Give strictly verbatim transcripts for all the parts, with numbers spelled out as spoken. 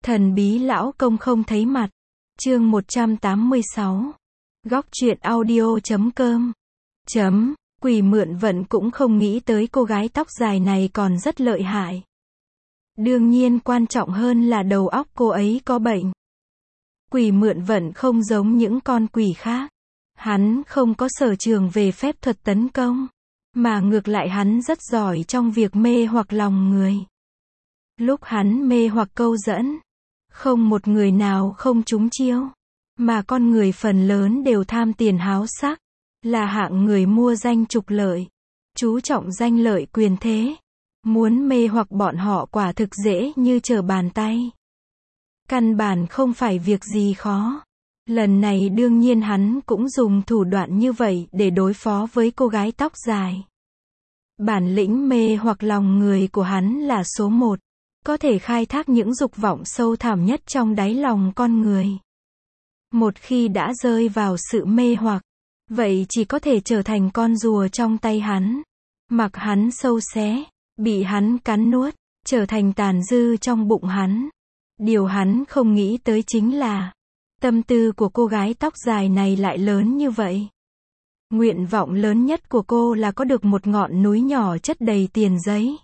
Thần bí lão công không thấy mặt. Chương một trăm tám mươi sáu. Góc truyện audio chấm com. Chấm. Quỷ mượn vận cũng không nghĩ tới cô gái tóc dài này còn rất lợi hại. Đương nhiên quan trọng hơn là đầu óc cô ấy có bệnh. Quỷ mượn vận không giống những con quỷ khác. Hắn không có sở trường về phép thuật tấn công, mà ngược lại hắn rất giỏi trong việc mê hoặc lòng người. Lúc hắn mê hoặc câu dẫn, không một người nào không trúng chiêu, mà con người phần lớn đều tham tiền háo sắc, là hạng người mua danh trục lợi, chú trọng danh lợi quyền thế. Muốn mê hoặc bọn họ quả thực dễ như trở bàn tay. Căn bản không phải việc gì khó. Lần này đương nhiên hắn cũng dùng thủ đoạn như vậy để đối phó với cô gái tóc dài. Bản lĩnh mê hoặc lòng người của hắn là số một, có thể khai thác những dục vọng sâu thẳm nhất trong đáy lòng con người. Một khi đã rơi vào sự mê hoặc, vậy chỉ có thể trở thành con rùa trong tay hắn, mặc hắn sâu xé, bị hắn cắn nuốt, trở thành tàn dư trong bụng hắn. Điều hắn không nghĩ tới chính là, tâm tư của cô gái tóc dài này lại lớn như vậy. Nguyện vọng lớn nhất của cô là có được một ngọn núi nhỏ chất đầy tiền giấy,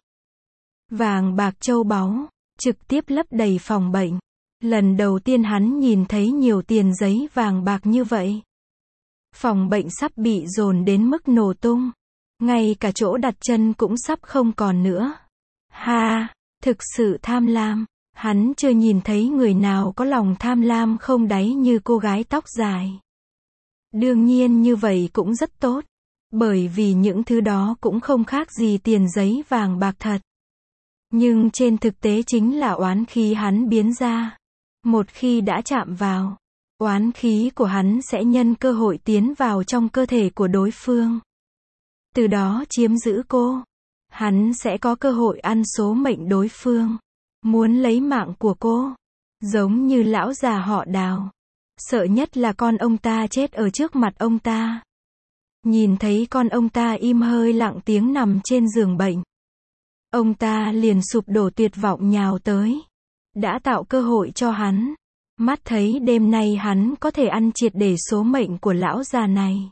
vàng bạc châu báu, trực tiếp lấp đầy phòng bệnh. Lần đầu tiên hắn nhìn thấy nhiều tiền giấy vàng bạc như vậy. Phòng bệnh sắp bị dồn đến mức nổ tung. Ngay cả chỗ đặt chân cũng sắp không còn nữa. Ha, thực sự tham lam. Hắn chưa nhìn thấy người nào có lòng tham lam không đáy như cô gái tóc dài. Đương nhiên như vậy cũng rất tốt. Bởi vì những thứ đó cũng không khác gì tiền giấy vàng bạc thật. Nhưng trên thực tế chính là oán khí hắn biến ra. Một khi đã chạm vào, oán khí của hắn sẽ nhân cơ hội tiến vào trong cơ thể của đối phương. Từ đó chiếm giữ cô. Hắn sẽ có cơ hội ăn số mệnh đối phương. Muốn lấy mạng của cô. Giống như lão già họ Đào. Sợ nhất là con ông ta chết ở trước mặt ông ta. Nhìn thấy con ông ta im hơi lặng tiếng nằm trên giường bệnh, ông ta liền sụp đổ tuyệt vọng nhào tới. Đã tạo cơ hội cho hắn. Mắt thấy đêm nay hắn có thể ăn triệt để số mệnh của lão già này.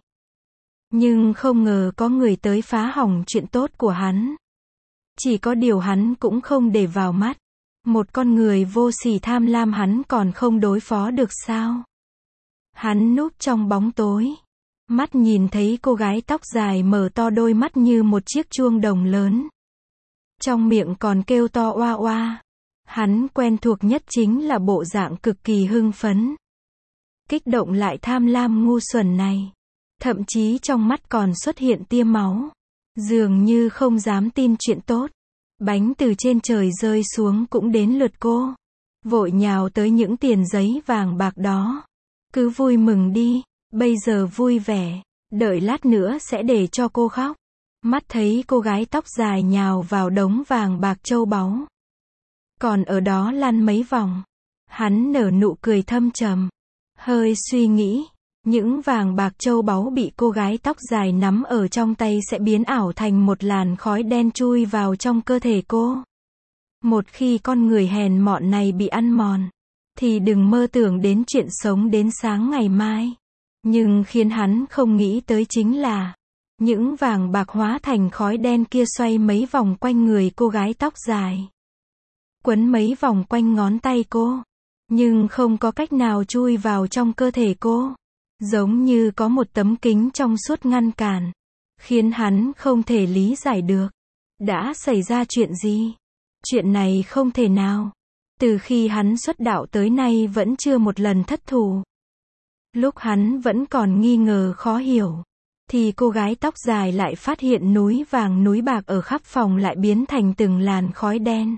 Nhưng không ngờ có người tới phá hỏng chuyện tốt của hắn. Chỉ có điều hắn cũng không để vào mắt. Một con người vô sỉ tham lam hắn còn không đối phó được sao? Hắn núp trong bóng tối. Mắt nhìn thấy cô gái tóc dài mở to đôi mắt như một chiếc chuông đồng lớn. Trong miệng còn kêu to oa oa. Hắn quen thuộc nhất chính là bộ dạng cực kỳ hưng phấn, kích động lại tham lam ngu xuẩn này. Thậm chí trong mắt còn xuất hiện tia máu. Dường như không dám tin chuyện tốt. Bánh từ trên trời rơi xuống cũng đến lượt cô. Vội nhào tới những tiền giấy vàng bạc đó. Cứ vui mừng đi, bây giờ vui vẻ, đợi lát nữa sẽ để cho cô khóc. Mắt thấy cô gái tóc dài nhào vào đống vàng bạc châu báu, còn ở đó lăn mấy vòng. Hắn nở nụ cười thâm trầm. Hơi suy nghĩ, những vàng bạc châu báu bị cô gái tóc dài nắm ở trong tay sẽ biến ảo thành một làn khói đen chui vào trong cơ thể cô. Một khi con người hèn mọn này bị ăn mòn, thì đừng mơ tưởng đến chuyện sống đến sáng ngày mai. Nhưng khiến hắn không nghĩ tới chính là, những vàng bạc hóa thành khói đen kia xoay mấy vòng quanh người cô gái tóc dài. Quấn mấy vòng quanh ngón tay cô. Nhưng không có cách nào chui vào trong cơ thể cô. Giống như có một tấm kính trong suốt ngăn cản. Khiến hắn không thể lý giải được. Đã xảy ra chuyện gì? Chuyện này không thể nào. Từ khi hắn xuất đạo tới nay vẫn chưa một lần thất thủ. Lúc hắn vẫn còn nghi ngờ khó hiểu, thì cô gái tóc dài lại phát hiện núi vàng núi bạc ở khắp phòng lại biến thành từng làn khói đen.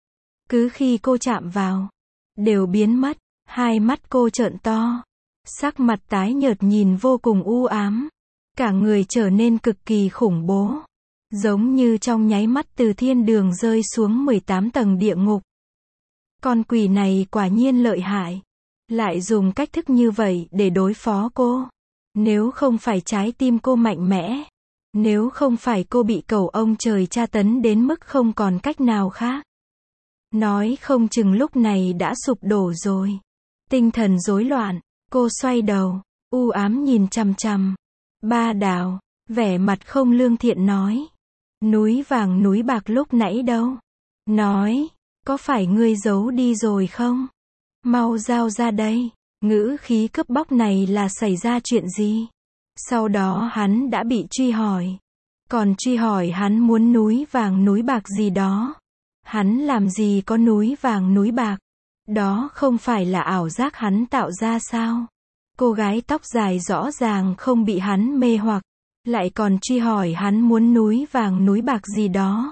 Cứ khi cô chạm vào, đều biến mất. Hai mắt cô trợn to, sắc mặt tái nhợt nhìn vô cùng u ám. Cả người trở nên cực kỳ khủng bố. Giống như trong nháy mắt từ thiên đường rơi xuống mười tám tầng địa ngục. Con quỷ này quả nhiên lợi hại. Lại dùng cách thức như vậy để đối phó cô. Nếu không phải trái tim cô mạnh mẽ, nếu không phải cô bị cẩu ông trời tra tấn đến mức không còn cách nào khác, Nói không chừng lúc này đã sụp đổ rồi. Tinh thần rối loạn, cô xoay đầu, u ám nhìn chằm chằm. Ba Đào, vẻ mặt không lương thiện nói. Núi vàng núi bạc lúc nãy đâu? Nói, có phải ngươi giấu đi rồi không? Mau giao ra đây. Ngữ khí cướp bóc này là xảy ra chuyện gì? Sau đó hắn đã bị truy hỏi. Còn truy hỏi hắn muốn núi vàng núi bạc gì đó. Hắn làm gì có núi vàng núi bạc? Đó không phải là ảo giác hắn tạo ra sao? Cô gái tóc dài rõ ràng không bị hắn mê hoặc, lại còn truy hỏi hắn muốn núi vàng núi bạc gì đó.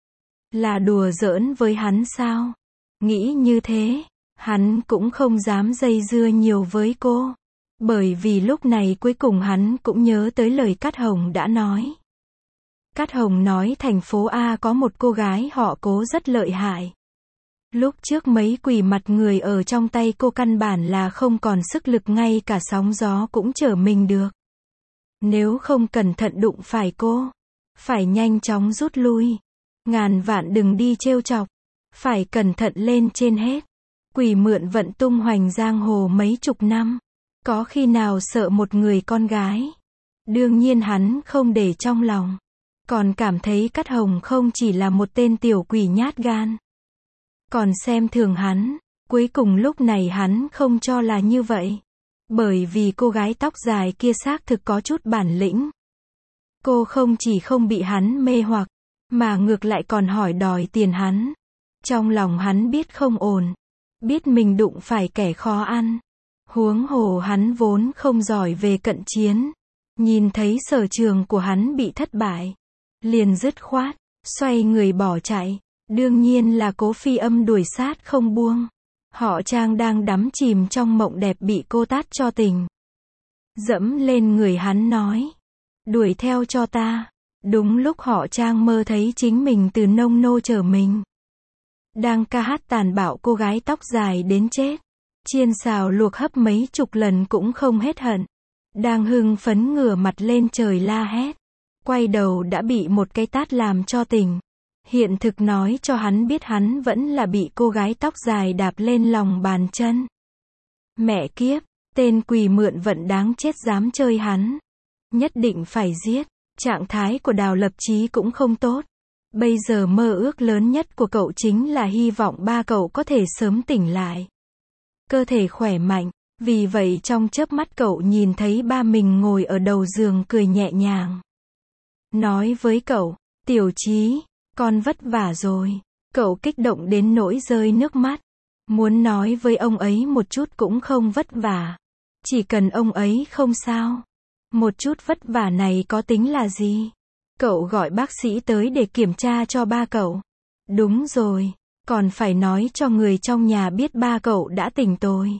Là đùa giỡn với hắn sao? Nghĩ như thế, hắn cũng không dám dây dưa nhiều với cô. Bởi vì lúc này cuối cùng hắn cũng nhớ tới lời Cát Hồng đã nói. Cát Hồng nói thành phố A có một cô gái họ Cố rất lợi hại. Lúc trước mấy quỷ mặt người ở trong tay cô căn bản là không còn sức lực, ngay cả sóng gió cũng chở mình được. Nếu không cẩn thận đụng phải cô, phải nhanh chóng rút lui. Ngàn vạn đừng đi trêu chọc, phải cẩn thận lên trên hết. Quỷ mượn vận tung hoành giang hồ mấy chục năm, có khi nào sợ một người con gái. Đương nhiên hắn không để trong lòng, còn cảm thấy Cát Hồng không chỉ là một tên tiểu quỷ nhát gan, còn xem thường hắn. Cuối cùng lúc này hắn không cho là như vậy. Bởi vì cô gái tóc dài kia xác thực có chút bản lĩnh. Cô không chỉ không bị hắn mê hoặc, mà ngược lại còn hỏi đòi tiền hắn. Trong lòng hắn biết không ổn, biết mình đụng phải kẻ khó ăn. Huống hồ hắn vốn không giỏi về cận chiến. Nhìn thấy sở trường của hắn bị thất bại, liền dứt khoát, xoay người bỏ chạy. Đương nhiên là Cố Phi Âm đuổi sát không buông. Họ Trang đang đắm chìm trong mộng đẹp bị cô tát cho tỉnh. Dẫm lên người hắn nói, đuổi theo cho ta. Đúng lúc họ Trang mơ thấy chính mình từ nông nô trở mình. Đang ca hát tàn bạo cô gái tóc dài đến chết. Chiên xào luộc hấp mấy chục lần cũng không hết hận. Đang hưng phấn ngửa mặt lên trời la hét. Quay đầu đã bị một cái tát làm cho tỉnh. Hiện thực nói cho hắn biết hắn vẫn là bị cô gái tóc dài đạp lên lòng bàn chân. Mẹ kiếp, tên quỷ mượn vận đáng chết dám chơi hắn. Nhất định phải giết. Trạng thái của Đào Lập Chí cũng không tốt. Bây giờ mơ ước lớn nhất của cậu chính là hy vọng ba cậu có thể sớm tỉnh lại. Cơ thể khỏe mạnh. Vì vậy trong chớp mắt cậu nhìn thấy ba mình ngồi ở đầu giường cười nhẹ nhàng. Nói với cậu, Tiểu Chí, con vất vả rồi. Cậu kích động đến nỗi rơi nước mắt. Muốn nói với ông ấy một chút cũng không vất vả. Chỉ cần ông ấy không sao. Một chút vất vả này có tính là gì? Cậu gọi bác sĩ tới để kiểm tra cho ba cậu. Đúng rồi, còn phải nói cho người trong nhà biết ba cậu đã tỉnh rồi.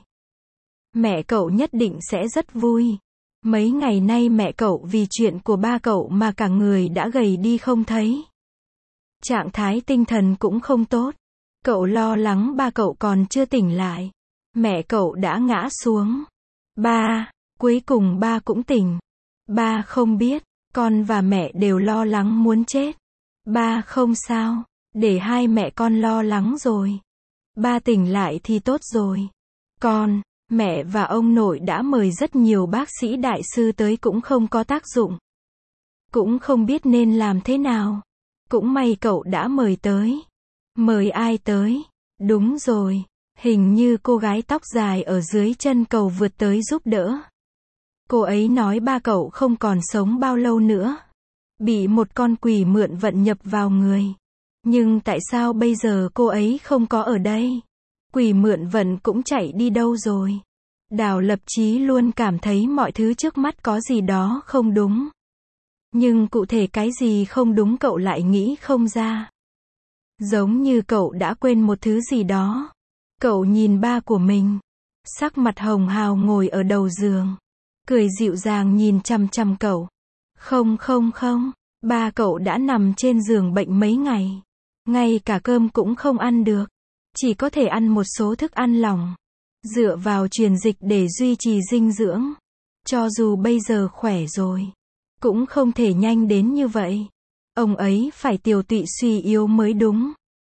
Mẹ cậu nhất định sẽ rất vui. Mấy ngày nay mẹ cậu vì chuyện của ba cậu mà cả người đã gầy đi không thấy. Trạng thái tinh thần cũng không tốt. Cậu lo lắng ba cậu còn chưa tỉnh lại. Mẹ cậu đã ngã xuống. Ba, cuối cùng ba cũng tỉnh. Ba không biết, con và mẹ đều lo lắng muốn chết. Ba không sao, để hai mẹ con lo lắng rồi. Ba tỉnh lại thì tốt rồi. Con, mẹ và ông nội đã mời rất nhiều bác sĩ đại sư tới cũng không có tác dụng. Cũng không biết nên làm thế nào. Cũng may cậu đã mời tới. Mời ai tới? Đúng rồi, hình như cô gái tóc dài ở dưới chân cầu vượt tới giúp đỡ. Cô ấy nói ba cậu không còn sống bao lâu nữa. Bị một con quỷ mượn vận nhập vào người. Nhưng tại sao bây giờ cô ấy không có ở đây? Quỷ mượn vận cũng chạy đi đâu rồi? Đào Lập Chí luôn cảm thấy mọi thứ trước mắt có gì đó không đúng. Nhưng cụ thể cái gì không đúng cậu lại nghĩ không ra. Giống như cậu đã quên một thứ gì đó. Cậu nhìn ba của mình. Sắc mặt hồng hào ngồi ở đầu giường. Cười dịu dàng nhìn chằm chằm cậu. Không không không, ba cậu đã nằm trên giường bệnh mấy ngày. Ngay cả cơm cũng không ăn được. Chỉ có thể ăn một số thức ăn lỏng. Dựa vào truyền dịch để duy trì dinh dưỡng. Cho dù bây giờ khỏe rồi, cũng không thể nhanh đến như vậy. Ông ấy phải tiều tụy suy yếu mới đúng.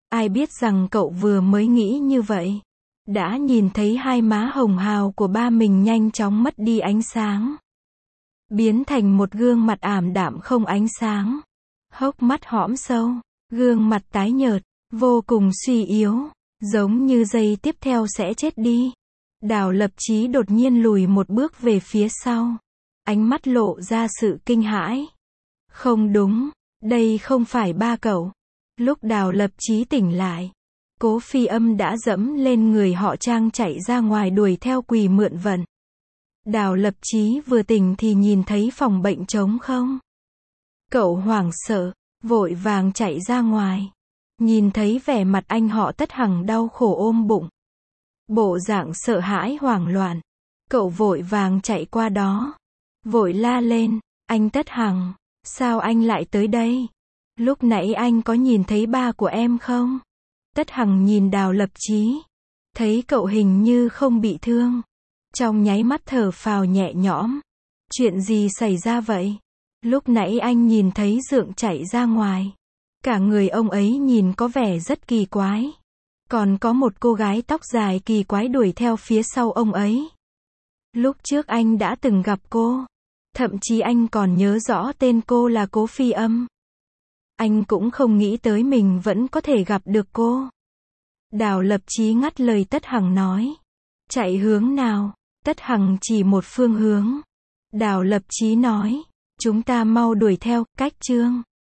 Ai biết rằng cậu vừa mới nghĩ như vậy, đã nhìn thấy hai má hồng hào của ba mình nhanh chóng mất đi ánh sáng, biến thành một gương mặt ảm đạm không ánh sáng, hốc mắt hõm sâu, gương mặt tái nhợt, vô cùng suy yếu, giống như giây tiếp theo sẽ chết đi. Đào Lập Chí đột nhiên lùi một bước về phía sau, ánh mắt lộ ra sự kinh hãi. Không đúng, đây không phải ba cậu. Lúc Đào Lập Chí tỉnh lại, Cố Phi Âm đã dẫm lên người họ Trang chạy ra ngoài đuổi theo Quỳ Mượn Vận. Đào Lập Chí vừa tỉnh thì nhìn thấy phòng bệnh trống không. Cậu hoảng sợ, vội vàng chạy ra ngoài. Nhìn thấy vẻ mặt anh họ Tất Hằng đau khổ ôm bụng, bộ dạng sợ hãi hoảng loạn. Cậu vội vàng chạy qua đó, vội la lên, anh Tất Hằng, sao anh lại tới đây? Lúc nãy anh có nhìn thấy ba của em không? Tất Hằng nhìn Đào Lập Chí, thấy cậu hình như không bị thương, trong nháy mắt thở phào nhẹ nhõm. Chuyện gì xảy ra vậy? Lúc nãy anh nhìn thấy Dượng chạy ra ngoài, cả người ông ấy nhìn có vẻ rất kỳ quái. Còn có một cô gái tóc dài kỳ quái đuổi theo phía sau ông ấy. Lúc trước anh đã từng gặp cô, thậm chí anh còn nhớ rõ tên cô là Cố Phi Âm. Anh cũng không nghĩ tới mình vẫn có thể gặp được cô. Đào Lập Chí ngắt lời Tất Hằng nói. Chạy hướng nào? Tất Hằng chỉ một phương hướng. Đào Lập Chí nói, chúng ta mau đuổi theo, cách Trương.